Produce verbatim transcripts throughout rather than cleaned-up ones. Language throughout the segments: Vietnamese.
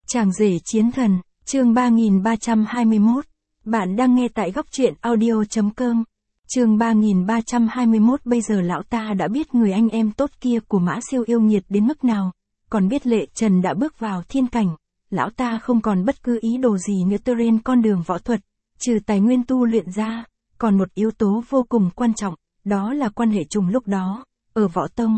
Chàng rể chiến thần, chương ba nghìn ba trăm hai mươi mốt. Bạn đang nghe tại góc truyện audio chấm com. Chương ba nghìn ba trăm hai mươi mốt. Bây giờ lão ta đã biết người anh em tốt kia của Mã Siêu yêu nghiệt đến mức nào, còn biết Lệ Trần đã bước vào thiên cảnh. Lão ta không còn bất cứ ý đồ gì nữa trên con đường võ thuật, trừ tài nguyên tu luyện ra, còn một yếu tố vô cùng quan trọng, đó là quan hệ trùng lúc đó, ở Võ Tông.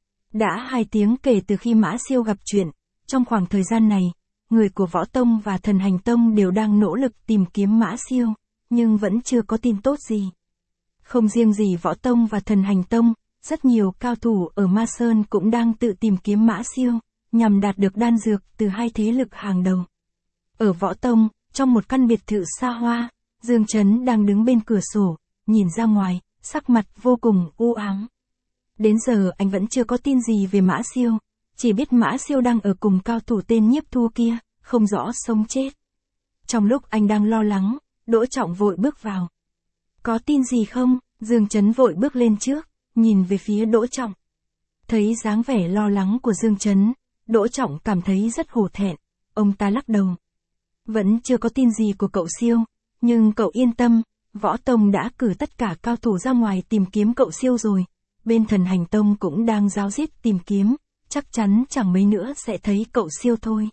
Đã hai tiếng kể từ khi Mã Siêu gặp chuyện, trong khoảng thời gian này, người của Võ Tông và Thần Hành Tông đều đang nỗ lực tìm kiếm Mã Siêu, nhưng vẫn chưa có tin tốt gì. Không riêng gì Võ Tông và Thần Hành Tông, rất nhiều cao thủ ở Ma Sơn cũng đang tự tìm kiếm Mã Siêu, nhằm đạt được đan dược từ hai thế lực hàng đầu. Ở Võ Tông, trong một căn biệt thự xa hoa, Dương Chấn đang đứng bên cửa sổ, nhìn ra ngoài, sắc mặt vô cùng u ám. Đến giờ anh vẫn chưa có tin gì về Mã Siêu, chỉ biết Mã Siêu đang ở cùng cao thủ tên Nhiếp Thu kia, không rõ sống chết. Trong lúc anh đang lo lắng, Đỗ Trọng vội bước vào. Có tin gì không? Dương Chấn vội bước lên trước, nhìn về phía Đỗ Trọng. Thấy dáng vẻ lo lắng của Dương Chấn, Đỗ Trọng cảm thấy rất hổ thẹn, ông ta lắc đầu. Vẫn chưa có tin gì của cậu Siêu, nhưng cậu yên tâm, Võ Tông đã cử tất cả cao thủ ra ngoài tìm kiếm cậu Siêu rồi, bên Thần Hành Tông cũng đang ráo riết tìm kiếm, chắc chắn chẳng mấy nữa sẽ thấy cậu Siêu thôi.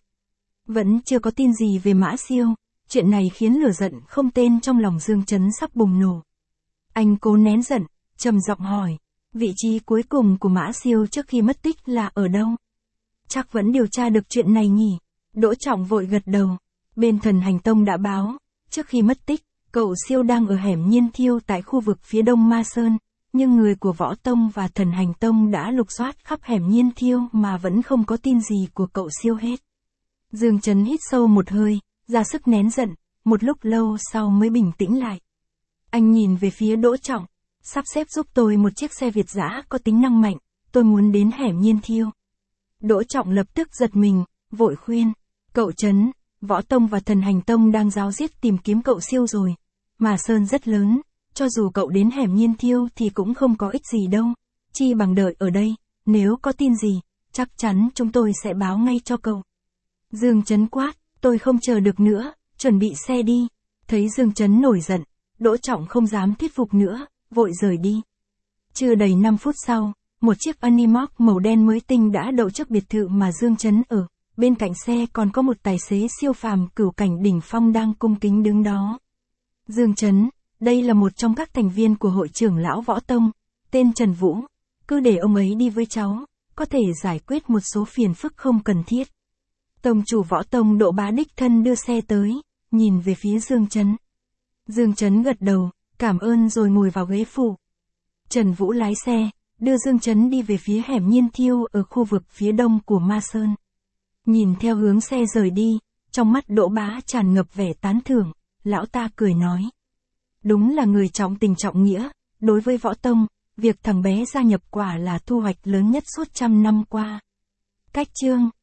Vẫn chưa có tin gì về Mã Siêu, chuyện này khiến lửa giận không tên trong lòng Dương Chấn sắp bùng nổ. Anh cố nén giận, trầm giọng hỏi, vị trí cuối cùng của Mã Siêu trước khi mất tích là ở đâu? Chắc vẫn điều tra được chuyện này nhỉ? Đỗ Trọng vội gật đầu. Bên Thần Hành Tông đã báo, trước khi mất tích, cậu Siêu đang ở hẻm Nhiên Thiêu tại khu vực phía đông Ma Sơn, nhưng người của Võ Tông và Thần Hành Tông đã lục soát khắp hẻm Nhiên Thiêu mà vẫn không có tin gì của cậu Siêu hết. Dương Chấn hít sâu một hơi, ra sức nén giận, một lúc lâu sau mới bình tĩnh lại. Anh nhìn về phía Đỗ Trọng, sắp xếp giúp tôi một chiếc xe Việt dã có tính năng mạnh, tôi muốn đến hẻm Nhiên Thiêu. Đỗ Trọng lập tức giật mình, vội khuyên, cậu Chấn, Võ Tông và Thần Hành Tông đang ráo riết tìm kiếm cậu Siêu rồi, mà Sơn rất lớn, cho dù cậu đến hẻm Nhiên Thiêu thì cũng không có ích gì đâu, chi bằng đợi ở đây, nếu có tin gì, chắc chắn chúng tôi sẽ báo ngay cho cậu. Dương Chấn quát, tôi không chờ được nữa, chuẩn bị xe đi. Thấy Dương Chấn nổi giận, Đỗ Trọng không dám thuyết phục nữa, vội rời đi. Chưa đầy năm phút sau, một chiếc Unimog màu đen mới tinh đã đậu trước biệt thự mà Dương Chấn ở, bên cạnh xe còn có một tài xế siêu phàm cửu cảnh đỉnh phong đang cung kính đứng đó. Dương Chấn, đây là một trong các thành viên của hội trưởng lão Võ Tông, tên Trần Vũ, cứ để ông ấy đi với cháu, có thể giải quyết một số phiền phức không cần thiết. Tông chủ Võ Tông Đỗ Bá đích thân đưa xe tới, nhìn về phía Dương Chấn. Dương Chấn gật đầu, cảm ơn rồi ngồi vào ghế phụ. Trần Vũ lái xe, đưa Dương Chấn đi về phía hẻm Nhiên Thiêu ở khu vực phía đông của Ma Sơn. Nhìn theo hướng xe rời đi, trong mắt Đỗ Bá tràn ngập vẻ tán thưởng, lão ta cười nói. Đúng là người trọng tình trọng nghĩa, đối với Võ Tông, việc thằng bé gia nhập quả là thu hoạch lớn nhất suốt trăm năm qua. Cách chương